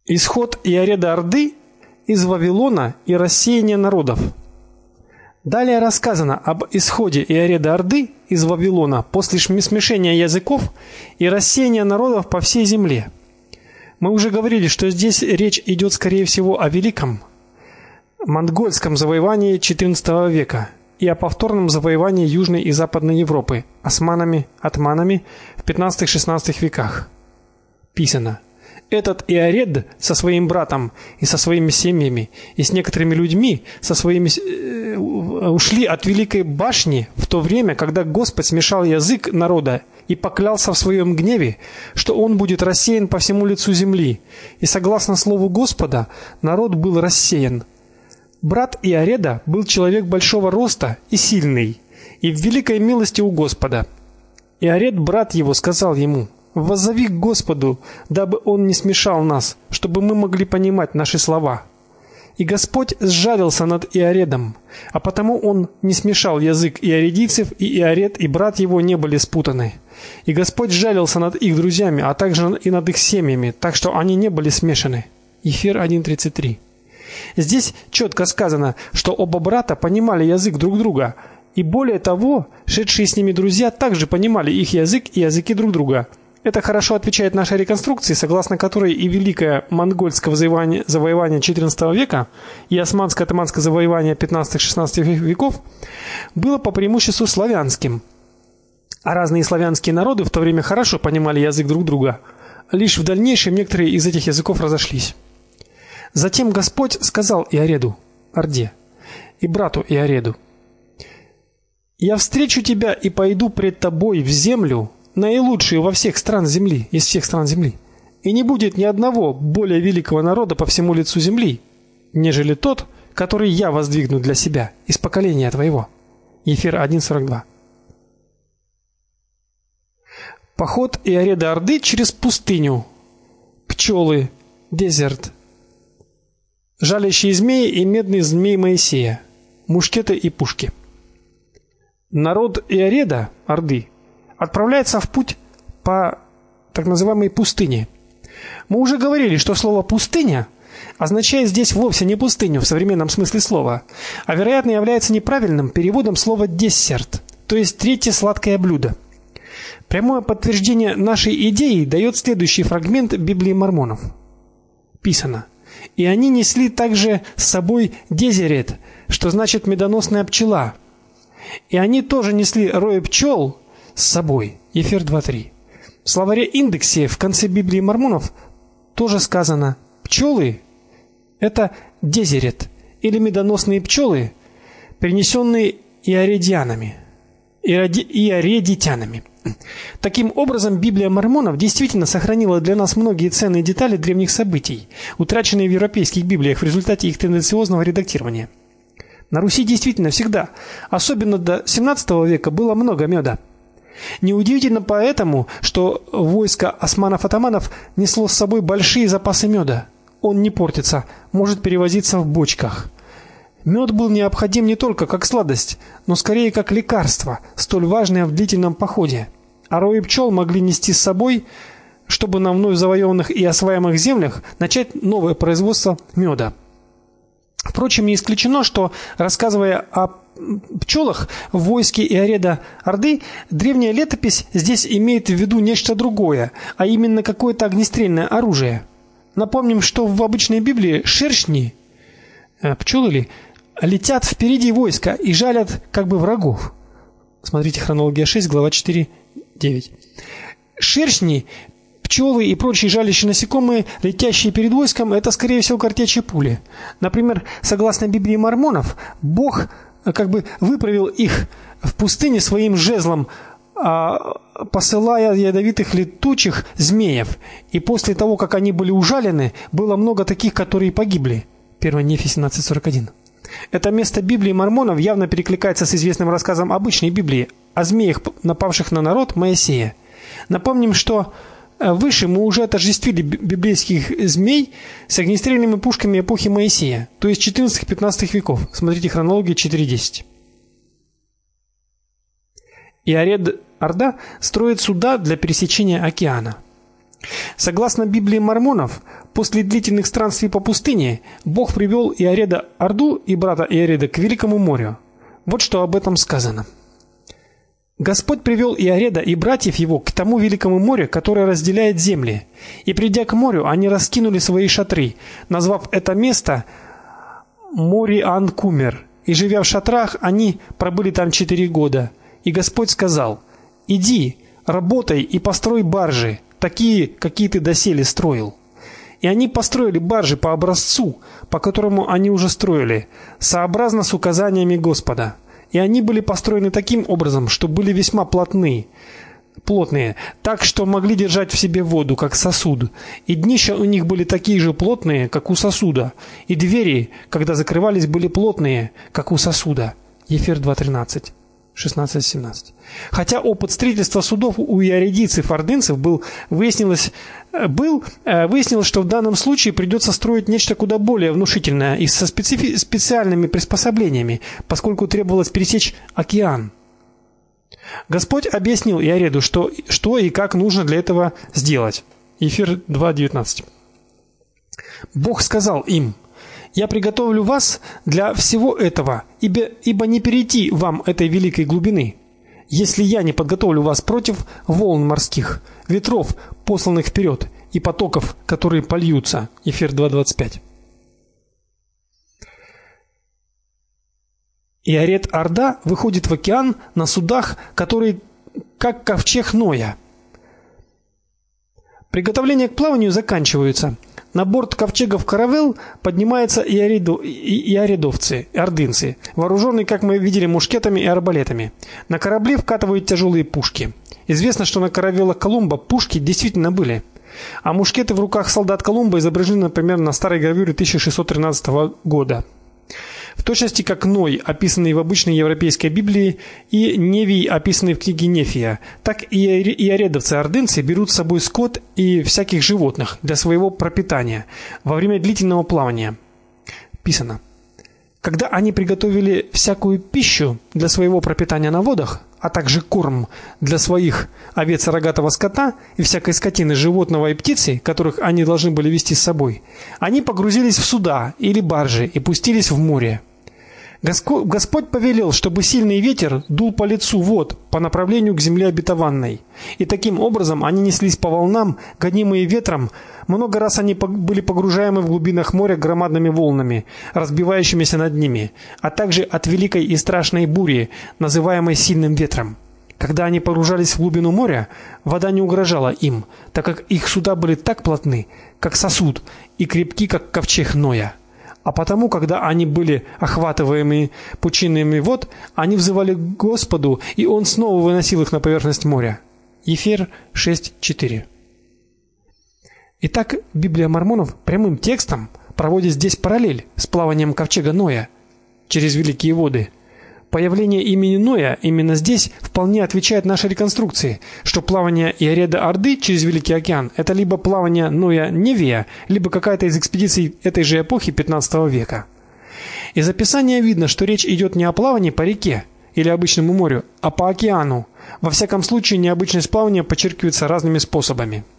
Исход Иареда Орды из Вавилона и рассеяние народов. Далее рассказано об исходе Иареда Орды из Вавилона после смешения языков и рассеяния народов по всей земле. Мы уже говорили, что здесь речь идет, скорее всего, о великом монгольском завоевании XIV века и о повторном завоевании Южной и Западной Европы османами, атманами в XV-XVI веках. Писано: этот Иаред со своим братом и со своими семьями и с некоторыми людьми ушли от великой башни в то время, когда Господь смешал язык народа и поклялся в своем гневе, что он будет рассеян по всему лицу земли. И согласно слову Господа, народ был рассеян. Брат Иареда был человек большого роста и сильный, и в великой милости у Господа. Иаред, брат его, сказал ему: воззови к Господу, дабы он не смешал нас, чтобы мы могли понимать наши слова. И Господь сжалился над Иаредом, а потому он не смешал язык иаредийцев, и Иаред и брат его не были спутаны. И Господь сжалился над их друзьями, а также и над их семьями, так что они не были смешаны. Ефир 1:33. Здесь четко сказано, что оба брата понимали язык друг друга, и более того, шедшие с ними друзья также понимали их язык и языки друг друга. Это хорошо отвечает нашей реконструкции, согласно которой и великое монгольское завоевание XIV века, и османско-атаманское завоевание XV-XVI веков было по преимуществу славянским. А разные славянские народы в то время хорошо понимали язык друг друга. Лишь в дальнейшем некоторые из этих языков разошлись. Затем Господь сказал Иареду, Орде, и брату Иареду: я встречу тебя и пойду пред тобой в землю, наилучшую во всех стран земли, из всех стран земли. И не будет ни одного более великого народа по всему лицу земли, нежели тот, который я воздвигну для себя из поколения твоего. Ефир 1:42. Поход Иареда Орды через пустыню. Пчелы, дезерт. Жалящие змеи и медный змей Моисея. Мушкеты и пушки. Народ Иареда Орды отправляется в путь по так называемой пустыне. Мы уже говорили, что слово пустыня означает здесь вовсе не пустыню в современном смысле слова, а вероятно является неправильным переводом слова десерт, то есть третье сладкое блюдо. Прямое подтверждение нашей идеи дает следующий фрагмент Библии мормонов. Писано: и они несли также с собой дезерет, что значит медоносная пчела. И они тоже несли рои пчел с собой. Ефир 2:3. В словаре индексе в конце Библии мормонов тоже сказано: пчелы — это дезерет или медоносные пчелы, принесенные иаредитянами. Таким образом, Библия мормонов действительно сохранила для нас многие ценные детали древних событий, утраченные в европейских библиях в результате их тенденциозного редактирования. На Руси действительно всегда, особенно до XVII века, было много меда. Неудивительно поэтому, что войско османов-атаманов несло с собой большие запасы меда. Он не портится, может перевозиться в бочках. Мед был необходим не только как сладость, но скорее как лекарство, столь важное в длительном походе. А рои пчел могли нести с собой, чтобы на вновь завоеванных и осваиваемых землях начать новое производство меда. Впрочем, не исключено, что, рассказывая о пчелах в войске Иареда Орды, древняя летопись здесь имеет в виду нечто другое, а именно какое-то огнестрельное оружие. Напомним, что в обычной Библии шершни, пчелы летят впереди войска и жалят как бы врагов. Смотрите Хронология 6, глава 4:9. Шершни, пчелы и прочие жалящие насекомые, летящие перед войском, это скорее всего картечи пули. Например, согласно Библии мормонов, Бог как бы выправил их в пустыне своим жезлом, посылая ядовитых летучих змеев. И после того, как они были ужалены, было много таких, которые погибли. 1 Нефи 17:41. Это место Библии мормонов явно перекликается с известным рассказом обычной Библии о змеях, напавших на народ Моисея. Напомним, что выше мы уже отождествили библейских змей с огнестрельными пушками эпохи Моисея, то есть XIV-XV веков. Смотрите Хронология 4:10. Иаред Орда строит суда для пересечения океана. Согласно Библии мормонов, после длительных странствий по пустыне Бог привел Иареда Орду и брата Иареда к Великому морю. Вот что об этом сказано. Господь привел Иареда и братьев его к тому великому морю, которое разделяет земли. И придя к морю, они раскинули свои шатры, назвав это место Мориан-Кумер. И живя в шатрах, они пробыли там 4 года. И Господь сказал: «Иди, работай и построй баржи, такие, какие ты доселе строил». И они построили баржи по образцу, по которому они уже строили, сообразно с указаниями Господа. И они были построены таким образом, что были весьма плотные, так что могли держать в себе воду, как сосуд. И днища у них были такие же плотные, как у сосуда. И двери, когда закрывались, были плотные, как у сосуда. Ефер 2:13. 16-17. Хотя опыт строительства судов у иаридийцев, ордынцев выяснилось, что в данном случае придется строить нечто куда более внушительное и со специальными приспособлениями, поскольку требовалось пересечь океан. Господь объяснил Иареду, что и как нужно для этого сделать. Ефер 2:19. Бог сказал им: «Я приготовлю вас для всего этого, ибо не перейти вам этой великой глубины, если я не подготовлю вас против волн морских, ветров, посланных вперед, и потоков, которые польются». Ефер 2:25. Иаред Орда выходит в океан на судах, которые как ковчег Ноя. Приготовления к плаванию заканчиваются. На борт ковчегов каравелл поднимаются иаредовцы, ордынцы, вооруженные, как мы видели, мушкетами и арбалетами. На корабли вкатывают тяжелые пушки. Известно, что на каравеллах Колумба пушки действительно были. А мушкеты в руках солдат Колумба изображены, например, на старой гравюре 1613 года. В точности как Ной, описанный в обычной европейской Библии, и Невий, описанный в книге Нефия, так и иаредовцы-ордынцы берут с собой скот и всяких животных для своего пропитания во время длительного плавания. Писано: «Когда они приготовили всякую пищу для своего пропитания на водах, а также корм для своих овец и рогатого скота и всякой скотины, животного и птицы, которых они должны были вести с собой, они погрузились в суда или баржи и пустились в море. Господь повелел, чтобы сильный ветер дул по лицу вод по направлению к земле обетованной. И таким образом они неслись по волнам, гонимые ветром. Много раз они были погружаемы в глубинах моря громадными волнами, разбивающимися над ними, а также от великой и страшной бури, называемой сильным ветром. Когда они погружались в глубину моря, вода не угрожала им, так как их суда были так плотны, как сосуд, и крепки, как ковчег Ноя. А потому, когда они были охватываемы пучинами вод, они взывали к Господу, и Он снова выносил их на поверхность моря». Ефер 6:4. Итак, Библия мормонов прямым текстом проводит здесь параллель с плаванием ковчега Ноя через великие воды. Появление имени Ноя именно здесь вполне отвечает нашей реконструкции, что плавание Иареда Орды через Великий океан – это либо плавание Ноя-Невия, либо какая-то из экспедиций этой же эпохи 15 века. Из описания видно, что речь идет не о плавании по реке или обычному морю, а по океану. Во всяком случае, необычность плавания подчеркивается разными способами.